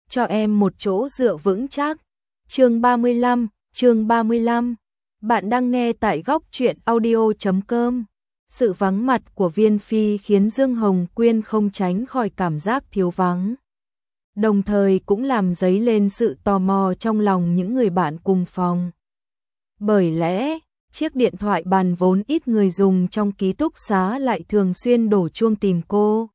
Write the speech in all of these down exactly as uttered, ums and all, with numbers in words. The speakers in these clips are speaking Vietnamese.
cho em một chỗ dựa vững chắc. Chương ba mươi lăm, chương ba mươi lăm. Bạn đang nghe tại góc truyện audio chấm com. Sự vắng mặt của Viên Phi khiến Dương Hồng Quyên không tránh khỏi cảm giác thiếu vắng. Đồng thời cũng làm dấy lên sự tò mò trong lòng những người bạn cùng phòng. Bởi lẽ, chiếc điện thoại bàn vốn ít người dùng trong ký túc xá lại thường xuyên đổ chuông tìm cô.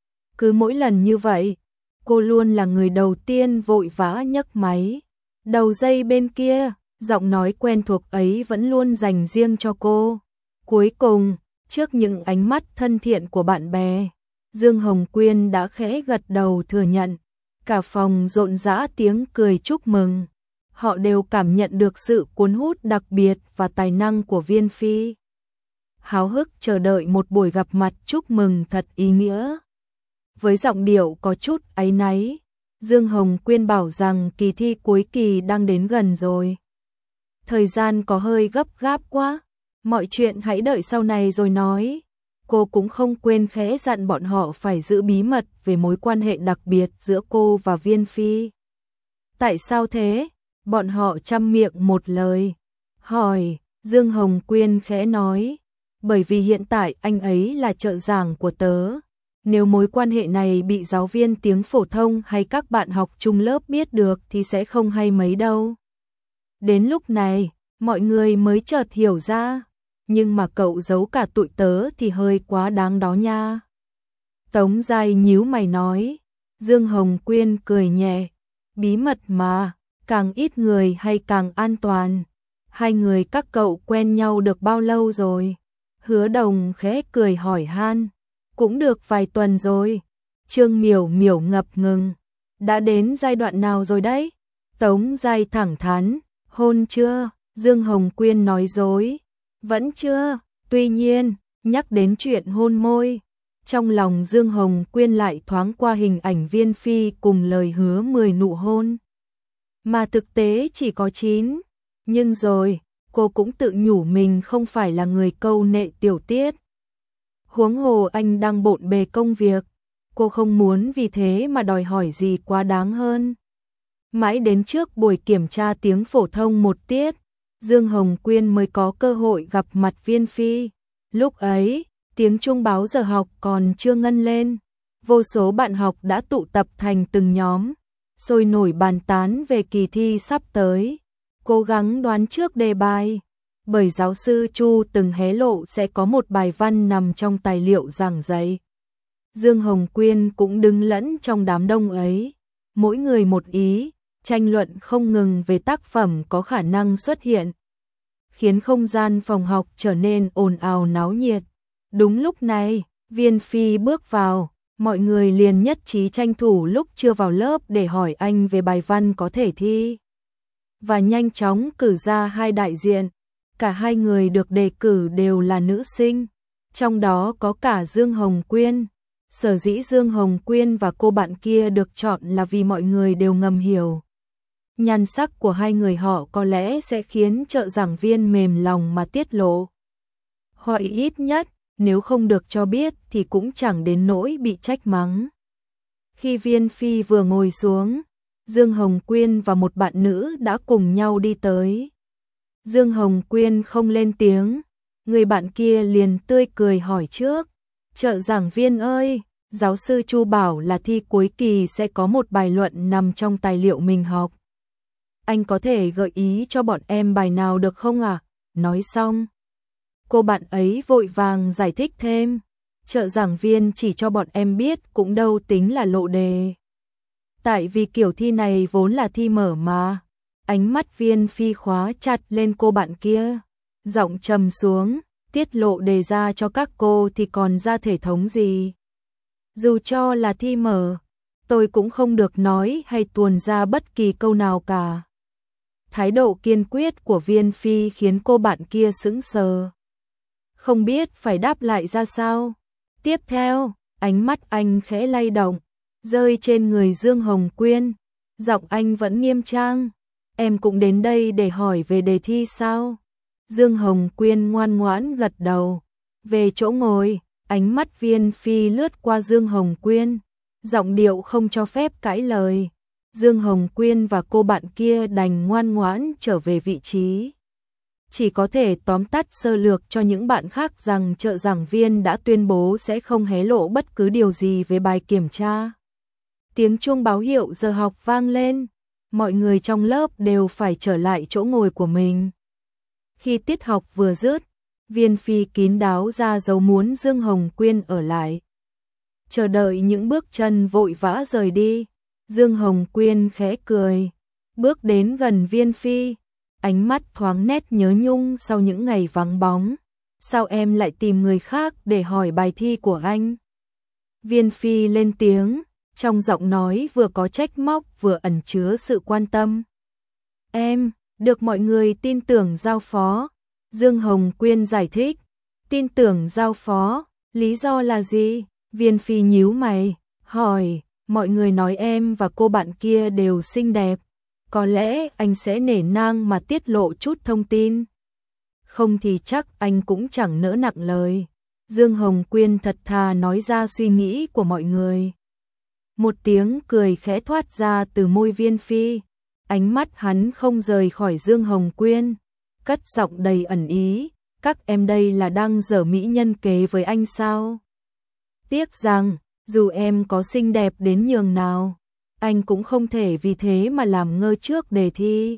Cứ mỗi lần như vậy, cô luôn là người đầu tiên vội vã nhấc máy. Đầu dây bên kia, giọng nói quen thuộc ấy vẫn luôn dành riêng cho cô. Cuối cùng, trước những ánh mắt thân thiện của bạn bè, Dương Hồng Quyên đã khẽ gật đầu thừa nhận. Cả phòng rộn rã tiếng cười chúc mừng. Họ đều cảm nhận được sự cuốn hút đặc biệt và tài năng của Viên Phi. Háo hức chờ đợi một buổi gặp mặt chúc mừng thật ý nghĩa. Với giọng điệu có chút áy náy, Dương Hồng Quyên bảo rằng kỳ thi cuối kỳ đang đến gần rồi. Thời gian có hơi gấp gáp quá, mọi chuyện hãy đợi sau này rồi nói. Cô cũng không quên khẽ dặn bọn họ phải giữ bí mật về mối quan hệ đặc biệt giữa cô và Viên Phi. Tại sao thế? Bọn họ chăm miệng một lời. Hỏi, Dương Hồng Quyên khẽ nói. Bởi vì hiện tại anh ấy là trợ giảng của tớ. Nếu mối quan hệ này bị giáo viên tiếng phổ thông hay các bạn học chung lớp biết được thì sẽ không hay mấy đâu. Đến lúc này, mọi người mới chợt hiểu ra. Nhưng mà cậu giấu cả tụi tớ thì hơi quá đáng đó nha. Tống Giai nhíu mày nói. Dương Hồng Quyên cười nhẹ. Bí mật mà, càng ít người hay càng an toàn. Hai người các cậu quen nhau được bao lâu rồi? Hứa Đồng khẽ cười hỏi han. Cũng được vài tuần rồi. Trương Miểu Miểu ngập ngừng. Đã đến giai đoạn nào rồi đấy? Tống Giai thẳng thắn. Hôn chưa? Dương Hồng Quyên nói dối. Vẫn chưa, tuy nhiên, nhắc đến chuyện hôn môi. Trong lòng Dương Hồng Quyên lại thoáng qua hình ảnh Viên Phi cùng lời hứa mười nụ hôn. Mà thực tế chỉ có chín. Nhưng rồi, cô cũng tự nhủ mình không phải là người câu nệ tiểu tiết. Huống hồ anh đang bộn bề công việc. Cô không muốn vì thế mà đòi hỏi gì quá đáng hơn. Mãi đến trước buổi kiểm tra tiếng phổ thông một tiết, Dương Hồng Quyên mới có cơ hội gặp mặt Viên Phi. Lúc ấy, tiếng chuông báo giờ học còn chưa ngân lên. Vô số bạn học đã tụ tập thành từng nhóm, sôi nổi bàn tán về kỳ thi sắp tới. Cố gắng đoán trước đề bài. Bởi giáo sư Chu từng hé lộ sẽ có một bài văn nằm trong tài liệu giảng dạy. Dương Hồng Quyên cũng đứng lẫn trong đám đông ấy. Mỗi người một ý. Tranh luận không ngừng về tác phẩm có khả năng xuất hiện, khiến không gian phòng học trở nên ồn ào náo nhiệt. Đúng lúc này, Viên Phi bước vào, mọi người liền nhất trí tranh thủ lúc chưa vào lớp để hỏi anh về bài văn có thể thi. Và nhanh chóng cử ra hai đại diện, cả hai người được đề cử đều là nữ sinh, trong đó có cả Dương Hồng Quyên. Sở dĩ Dương Hồng Quyên và cô bạn kia được chọn là vì mọi người đều ngầm hiểu. Nhan sắc của hai người họ có lẽ sẽ khiến trợ giảng viên mềm lòng mà tiết lộ. Hoặc ít nhất, nếu không được cho biết thì cũng chẳng đến nỗi bị trách mắng. Khi Viên Phi vừa ngồi xuống, Dương Hồng Quyên và một bạn nữ đã cùng nhau đi tới. Dương Hồng Quyên không lên tiếng, người bạn kia liền tươi cười hỏi trước. Trợ giảng viên ơi, giáo sư Chu bảo là thi cuối kỳ sẽ có một bài luận nằm trong tài liệu mình học. Anh có thể gợi ý cho bọn em bài nào được không ạ? À? Nói xong, cô bạn ấy vội vàng giải thích thêm. Trợ giảng viên chỉ cho bọn em biết cũng đâu tính là lộ đề. Tại vì kiểu thi này vốn là thi mở mà. Ánh mắt Viên Phi khóa chặt lên cô bạn kia. Giọng trầm xuống, tiết lộ đề ra cho các cô thì còn ra thể thống gì. Dù cho là thi mở, tôi cũng không được nói hay tuồn ra bất kỳ câu nào cả. Thái độ kiên quyết của Viên Phi khiến cô bạn kia sững sờ. Không biết phải đáp lại ra sao. Tiếp theo, ánh mắt anh khẽ lay động, rơi trên người Dương Hồng Quyên. Giọng anh vẫn nghiêm trang. Em cũng đến đây để hỏi về đề thi sao? Dương Hồng Quyên ngoan ngoãn gật đầu. Về chỗ ngồi, ánh mắt Viên Phi lướt qua Dương Hồng Quyên. Giọng điệu không cho phép cãi lời. Dương Hồng Quyên và cô bạn kia đành ngoan ngoãn trở về vị trí. Chỉ có thể tóm tắt sơ lược cho những bạn khác rằng trợ giảng viên đã tuyên bố sẽ không hé lộ bất cứ điều gì về bài kiểm tra. Tiếng chuông báo hiệu giờ học vang lên, mọi người trong lớp đều phải trở lại chỗ ngồi của mình. Khi tiết học vừa dứt, Viên Phi kín đáo ra dấu muốn Dương Hồng Quyên ở lại. Chờ đợi những bước chân vội vã rời đi, Dương Hồng Quyên khẽ cười, bước đến gần Viên Phi, ánh mắt thoáng nét nhớ nhung sau những ngày vắng bóng. Sao em lại tìm người khác để hỏi bài thi của anh? Viên Phi lên tiếng, trong giọng nói vừa có trách móc vừa ẩn chứa sự quan tâm. Em, được mọi người tin tưởng giao phó. Dương Hồng Quyên giải thích, tin tưởng giao phó, lý do là gì? Viên Phi nhíu mày, hỏi, mọi người nói em và cô bạn kia đều xinh đẹp. Có lẽ anh sẽ nể nang mà tiết lộ chút thông tin. Không thì chắc anh cũng chẳng nỡ nặng lời. Dương Hồng Quyên thật thà nói ra suy nghĩ của mọi người. Một tiếng cười khẽ thoát ra từ môi Viên Phi. Ánh mắt hắn không rời khỏi Dương Hồng Quyên, cất giọng đầy ẩn ý, các em đây là đang giở mỹ nhân kế với anh sao? Tiếc rằng, dù em có xinh đẹp đến nhường nào, anh cũng không thể vì thế mà làm ngơ trước đề thi.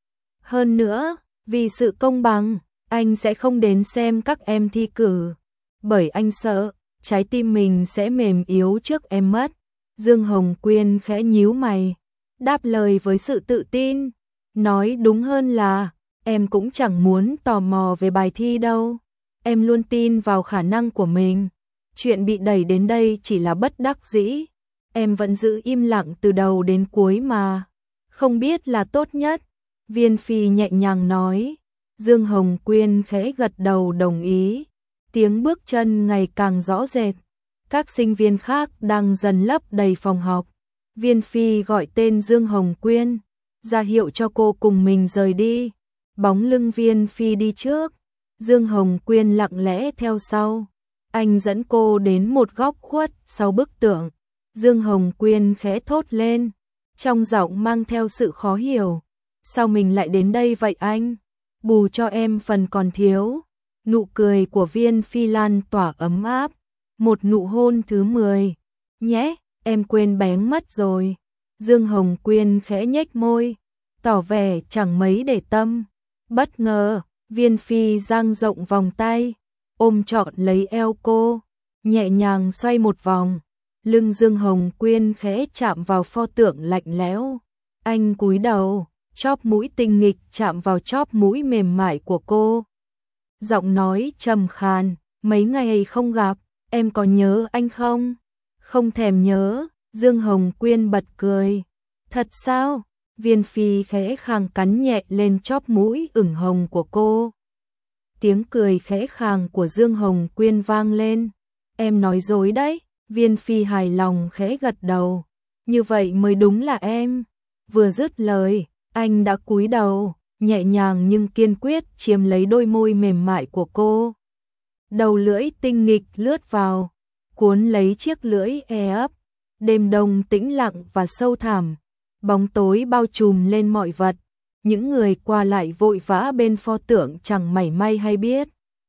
Hơn nữa, vì sự công bằng, anh sẽ không đến xem các em thi cử, bởi anh sợ trái tim mình sẽ mềm yếu trước em mất. Dương Hồng Quyên khẽ nhíu mày, đáp lời với sự tự tin, nói đúng hơn là em cũng chẳng muốn tò mò về bài thi đâu. Em luôn tin vào khả năng của mình. Chuyện bị đẩy đến đây chỉ là bất đắc dĩ. Em vẫn giữ im lặng từ đầu đến cuối mà. Không biết là tốt nhất. Viên Phi nhẹ nhàng nói. Dương Hồng Quyên khẽ gật đầu đồng ý. Tiếng bước chân ngày càng rõ rệt. Các sinh viên khác đang dần lấp đầy phòng học. Viên Phi gọi tên Dương Hồng Quyên, ra hiệu cho cô cùng mình rời đi. Bóng lưng Viên Phi đi trước, Dương Hồng Quyên lặng lẽ theo sau. Anh dẫn cô đến một góc khuất sau bức tượng. Dương Hồng Quyên khẽ thốt lên, trong giọng mang theo sự khó hiểu. Sao mình lại đến đây vậy anh? Bù cho em phần còn thiếu. Nụ cười của Viên Phi lan tỏa ấm áp. Một nụ hôn thứ mười. Nhé, em quên bén mất rồi. Dương Hồng Quyên khẽ nhếch môi, tỏ vẻ chẳng mấy để tâm. Bất ngờ, Viên Phi dang rộng vòng tay, ôm trọn lấy eo cô, nhẹ nhàng xoay một vòng. Lưng Dương Hồng Quyên khẽ chạm vào pho tượng lạnh lẽo. Anh cúi đầu, chóp mũi tinh nghịch chạm vào chóp mũi mềm mại của cô. Giọng nói trầm khàn, mấy ngày không gặp, em có nhớ anh không? Không thèm nhớ. Dương Hồng Quyên bật cười. Thật sao? Viên Phi khẽ khàng cắn nhẹ lên chóp mũi ửng hồng của cô. Tiếng cười khẽ khàng của Dương Hồng Quyên vang lên. Em nói dối đấy. Viên Phi hài lòng khẽ gật đầu. Như vậy mới đúng là em. Vừa dứt lời, anh đã cúi đầu, nhẹ nhàng nhưng kiên quyết chiếm lấy đôi môi mềm mại của cô. Đầu lưỡi tinh nghịch lướt vào, cuốn lấy chiếc lưỡi e ấp. Đêm đông tĩnh lặng và sâu thẳm, bóng tối bao trùm lên mọi vật. Những người qua lại vội vã bên pho tượng chẳng mảy may hay biết.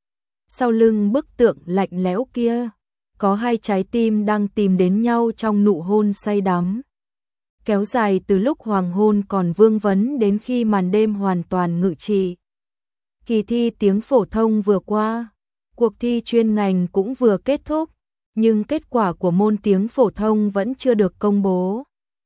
Sau lưng bức tượng lạnh lẽo kia, có hai trái tim đang tìm đến nhau trong nụ hôn say đắm. Kéo dài từ lúc hoàng hôn còn vương vấn đến khi màn đêm hoàn toàn ngự trị. Kỳ thi tiếng phổ thông vừa qua, cuộc thi chuyên ngành cũng vừa kết thúc, nhưng kết quả của môn tiếng phổ thông vẫn chưa được công bố.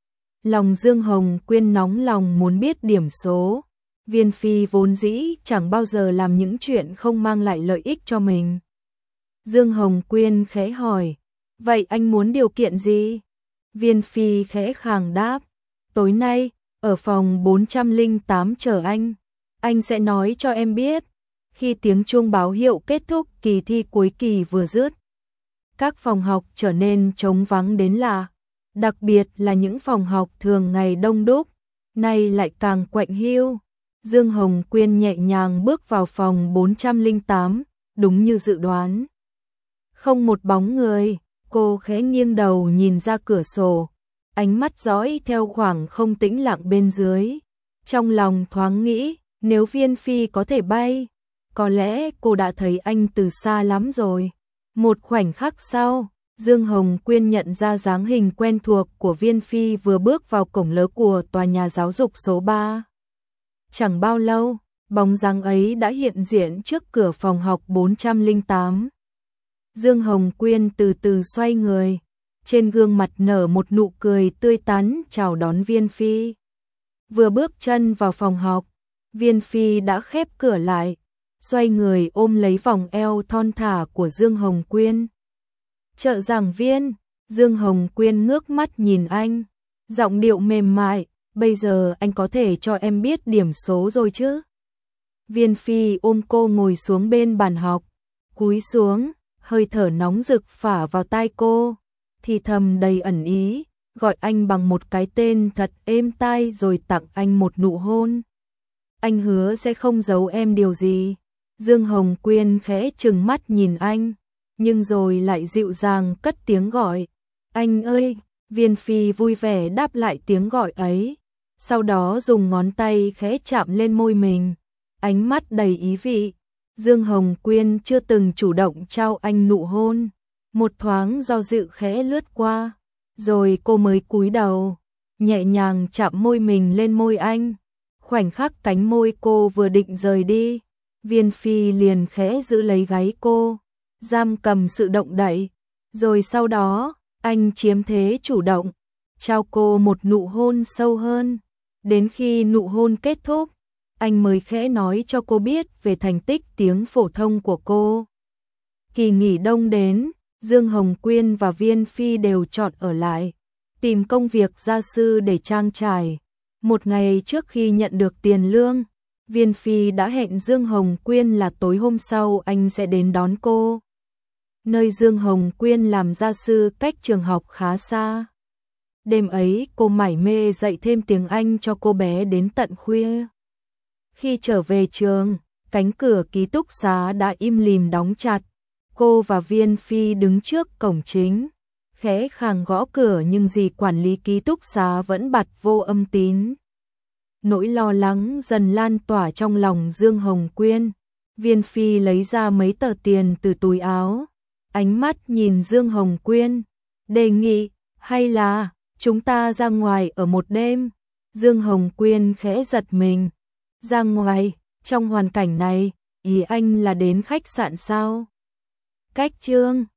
Lòng Dương Hồng Quyên nóng lòng muốn biết điểm số. Viên Phi vốn dĩ chẳng bao giờ làm những chuyện không mang lại lợi ích cho mình. Dương Hồng Quyên khẽ hỏi, vậy anh muốn điều kiện gì? Viên Phi khẽ khàng đáp, tối nay, ở phòng bốn trăm lẻ tám chờ anh. Anh sẽ nói cho em biết. Khi tiếng chuông báo hiệu kết thúc kỳ thi cuối kỳ vừa dứt, các phòng học trở nên trống vắng đến lạ. Đặc biệt là những phòng học thường ngày đông đúc, nay lại càng quạnh hiu. Dương Hồng Quyên nhẹ nhàng bước vào phòng bốn trăm lẻ tám, đúng như dự đoán. Không một bóng người, cô khẽ nghiêng đầu nhìn ra cửa sổ. ánh mắt dõi theo khoảng không tĩnh lặng bên dưới. Trong lòng thoáng nghĩ, nếu Viên Phi có thể bay, có lẽ cô đã thấy anh từ xa lắm rồi. Một khoảnh khắc sau, Dương Hồng Quyên nhận ra dáng hình quen thuộc của Viên Phi vừa bước vào cổng lớn của tòa nhà giáo dục số ba. Chẳng bao lâu, bóng dáng ấy đã hiện diện trước cửa phòng học bốn trăm lẻ tám. Dương Hồng Quyên từ từ xoay người, trên gương mặt nở một nụ cười tươi tắn chào đón Viên Phi. Vừa bước chân vào phòng học, Viên Phi đã khép cửa lại, xoay người ôm lấy vòng eo thon thả của Dương Hồng Quyên. Trợ giảng viên, Dương Hồng Quyên ngước mắt nhìn anh, giọng điệu mềm mại, bây giờ anh có thể cho em biết điểm số rồi chứ? Viên Phi ôm cô ngồi xuống bên bàn học, cúi xuống, hơi thở nóng rực phả vào tai cô, thì thầm đầy ẩn ý, gọi anh bằng một cái tên thật êm tai rồi tặng anh một nụ hôn. Anh hứa sẽ không giấu em điều gì. Dương Hồng Quyên khẽ trừng mắt nhìn anh, nhưng rồi lại dịu dàng cất tiếng gọi, anh ơi. Viên Phi vui vẻ đáp lại tiếng gọi ấy, sau đó dùng ngón tay khẽ chạm lên môi mình, ánh mắt đầy ý vị. Dương Hồng Quyên chưa từng chủ động trao anh nụ hôn, một thoáng do dự khẽ lướt qua, rồi cô mới cúi đầu, nhẹ nhàng chạm môi mình lên môi anh. Khoảnh khắc cánh môi cô vừa định rời đi, Viên Phi liền khẽ giữ lấy gáy cô, giam cầm sự động đậy, rồi sau đó, anh chiếm thế chủ động, trao cô một nụ hôn sâu hơn. Đến khi nụ hôn kết thúc, anh mới khẽ nói cho cô biết về thành tích tiếng phổ thông của cô. Kỳ nghỉ đông đến, Dương Hồng Quyên và Viên Phi đều chọn ở lại, tìm công việc gia sư để trang trải. Một ngày trước khi nhận được tiền lương, Viên Phi đã hẹn Dương Hồng Quyên là tối hôm sau anh sẽ đến đón cô. Nơi Dương Hồng Quyên làm gia sư cách trường học khá xa. Đêm ấy cô mải mê dạy thêm tiếng Anh cho cô bé đến tận khuya. Khi trở về trường, cánh cửa ký túc xá đã im lìm đóng chặt. Cô và Viên Phi đứng trước cổng chính, khẽ khàng gõ cửa nhưng dì quản lý ký túc xá vẫn bặt vô âm tín. Nỗi lo lắng dần lan tỏa trong lòng Dương Hồng Quyên. Viên Phi lấy ra mấy tờ tiền từ túi áo, ánh mắt nhìn Dương Hồng Quyên, đề nghị, hay là chúng ta ra ngoài ở một đêm? Dương Hồng Quyên khẽ giật mình. Ra ngoài, trong hoàn cảnh này, ý anh là đến khách sạn sao? Cách chương